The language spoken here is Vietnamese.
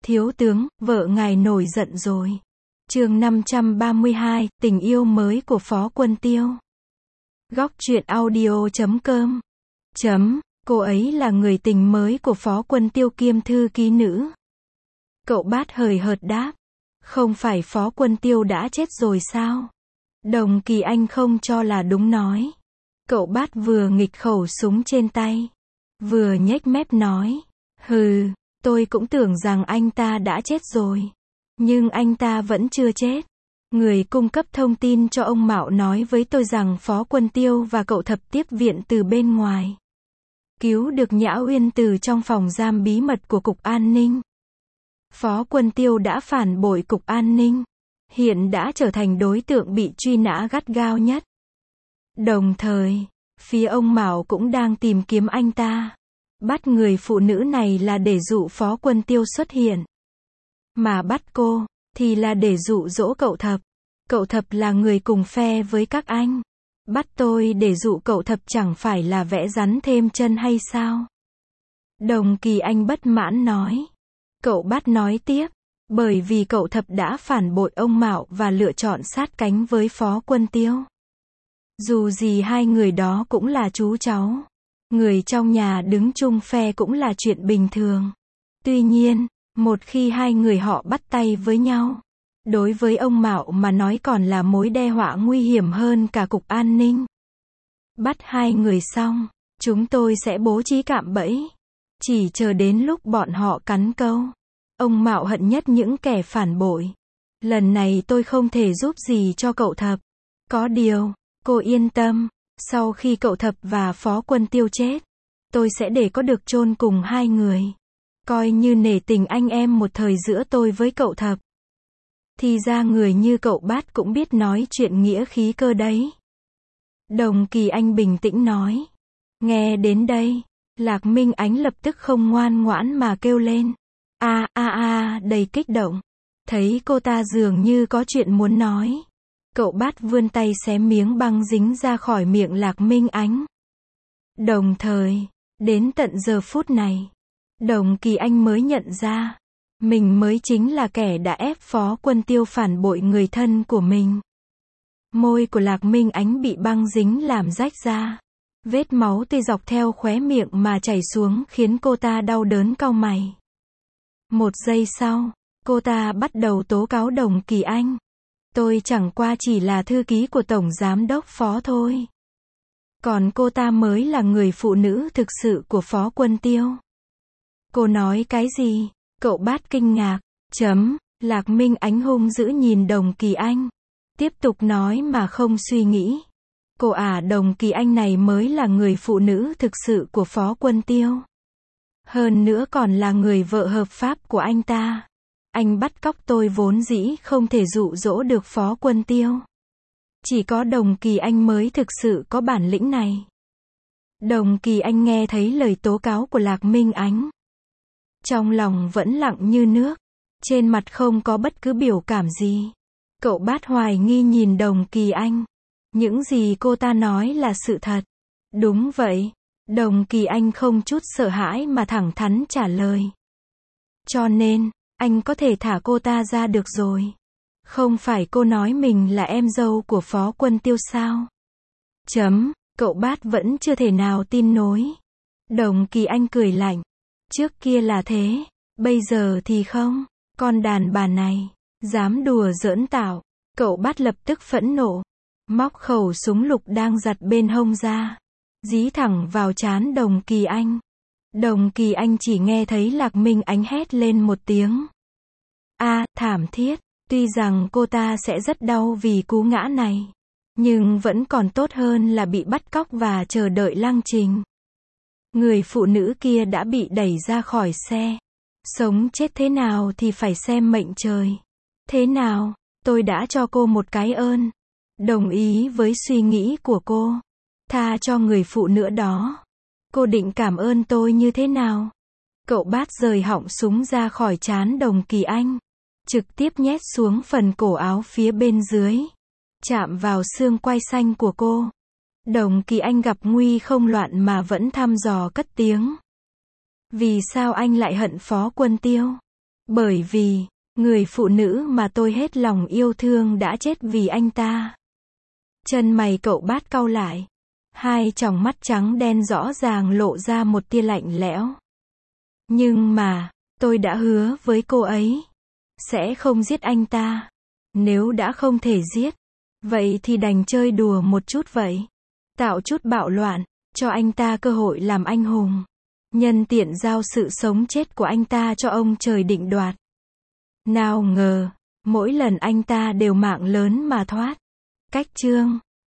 Thiếu tướng, vợ ngài nổi giận rồi. Chương 532, tình yêu mới của Phó Quân Tiêu. Góc truyện audio.com. Cô ấy là người tình mới của Phó Quân Tiêu kiêm thư ký nữ. Cậu Bát hời hợt đáp. Không phải Phó Quân Tiêu đã chết rồi sao? Đồng Kỳ Anh không cho là đúng nói. Cậu Bát vừa nghịch khẩu súng trên tay, vừa nhếch mép nói. Hừ, tôi cũng tưởng rằng anh ta đã chết rồi. Nhưng anh ta vẫn chưa chết. Người cung cấp thông tin cho ông Mạo nói với tôi rằng Phó Quân Tiêu và cậu Thập tiếp viện từ bên ngoài. Cứu được Nhã Uyên từ trong phòng giam bí mật của Cục An ninh. Phó Quân Tiêu đã phản bội Cục An ninh. Hiện đã trở thành đối tượng bị truy nã gắt gao nhất. Đồng thời, phía ông Mạo cũng đang tìm kiếm anh ta. Bắt người phụ nữ này là để dụ Phó Quân Tiêu xuất hiện. Mà bắt cô, thì là để dụ dỗ cậu Thập. Cậu Thập là người cùng phe với các anh. Bắt tôi để dụ cậu Thập chẳng phải là vẽ rắn thêm chân hay sao? Đồng Kỳ Anh bất mãn nói. Cậu Bát nói tiếp. Bởi vì cậu Thập đã phản bội ông Mạo và lựa chọn sát cánh với Phó Quân Tiêu. Dù gì hai người đó cũng là chú cháu. Người trong nhà đứng chung phe cũng là chuyện bình thường. Tuy nhiên, một khi hai người họ bắt tay với nhau, đối với ông Mạo mà nói còn là mối đe dọa nguy hiểm hơn cả Cục An ninh. Bắt hai người xong, chúng tôi sẽ bố trí cạm bẫy. Chỉ chờ đến lúc bọn họ cắn câu. Ông Mạo hận nhất những kẻ phản bội. Lần này tôi không thể giúp gì cho cậu Thập. Có điều, cô yên tâm, sau khi cậu Thập và Phó Quân Tiêu chết, tôi sẽ để có được chôn cùng hai người. Coi như nể tình anh em một thời giữa tôi với cậu Thập. Thì ra người như cậu Bát cũng biết nói chuyện nghĩa khí cơ đấy. Đồng Kỳ Anh bình tĩnh nói. Nghe đến đây, Lạc Minh Ánh lập tức không ngoan ngoãn mà kêu lên. Đầy kích động. Thấy cô ta dường như có chuyện muốn nói. Cậu Bát vươn tay xé miếng băng dính ra khỏi miệng Lạc Minh Ánh. Đồng thời, đến tận giờ phút này, Đồng Kỳ Anh mới nhận ra, mình mới chính là kẻ đã ép Phó Quân Tiêu phản bội người thân của mình. Môi của Lạc Minh Ánh bị băng dính làm rách ra. Vết máu tươi dọc theo khóe miệng mà chảy xuống khiến cô ta đau đớn cau mày. Một giây sau, cô ta bắt đầu tố cáo Đồng Kỳ Anh. Tôi chẳng qua chỉ là thư ký của Tổng Giám đốc Phó thôi. Còn cô ta mới là người phụ nữ thực sự của Phó Quân Tiêu. Cô nói cái gì? Cậu Bát kinh ngạc. Lạc Minh Ánh hung dữ nhìn Đồng Kỳ Anh. Tiếp tục nói mà không suy nghĩ. Cô Đồng Kỳ Anh này mới là người phụ nữ thực sự của Phó Quân Tiêu. Hơn nữa còn là người vợ hợp pháp của anh ta. Anh bắt cóc tôi vốn dĩ không thể dụ dỗ được Phó Quân Tiêu. Chỉ có Đồng Kỳ Anh mới thực sự có bản lĩnh này. Đồng Kỳ Anh nghe thấy lời tố cáo của Lạc Minh Ánh. Trong lòng vẫn lặng như nước. Trên mặt không có bất cứ biểu cảm gì. Cậu Bát hoài nghi nhìn Đồng Kỳ Anh. Những gì cô ta nói là sự thật. Đúng vậy. Đồng Kỳ Anh không chút sợ hãi mà thẳng thắn trả lời. Cho nên, anh có thể thả cô ta ra được rồi. Không phải cô nói mình là em dâu của Phó Quân Tiêu sao? Cậu Bát vẫn chưa thể nào tin nổi. Đồng Kỳ Anh cười lạnh. Trước kia là thế, bây giờ thì không. Con đàn bà này, dám đùa giỡn tạo. Cậu Bát lập tức phẫn nộ. Móc khẩu súng lục đang giặt bên hông ra. Dí thẳng vào trán Đồng Kỳ Anh. Đồng Kỳ Anh chỉ nghe thấy Lạc Minh Ánh hét lên một tiếng. Thảm thiết. Tuy rằng cô ta sẽ rất đau vì cú ngã này. Nhưng vẫn còn tốt hơn là bị bắt cóc và chờ đợi lăng trình. Người phụ nữ kia đã bị đẩy ra khỏi xe. Sống chết thế nào thì phải xem mệnh trời. Thế nào, tôi đã cho cô một cái ơn. Đồng ý với suy nghĩ của cô. Tha cho người phụ nữ đó. Cô định cảm ơn tôi như thế nào? Cậu Bát rời họng súng ra khỏi trán Đồng Kỳ Anh. Trực tiếp nhét xuống phần cổ áo phía bên dưới. Chạm vào xương quai xanh của cô. Đồng Kỳ Anh gặp nguy không loạn mà vẫn thăm dò cất tiếng. Vì sao anh lại hận Phó Quân Tiêu? Bởi vì, người phụ nữ mà tôi hết lòng yêu thương đã chết vì anh ta. Chân mày cậu Bát cau lại. Hai tròng mắt trắng đen rõ ràng lộ ra một tia lạnh lẽo. Nhưng mà, tôi đã hứa với cô ấy, sẽ không giết anh ta. Nếu đã không thể giết, vậy thì đành chơi đùa một chút vậy. Tạo chút bạo loạn, cho anh ta cơ hội làm anh hùng. Nhân tiện giao sự sống chết của anh ta cho ông trời định đoạt. Nào ngờ, mỗi lần anh ta đều mạng lớn mà thoát. Cách chương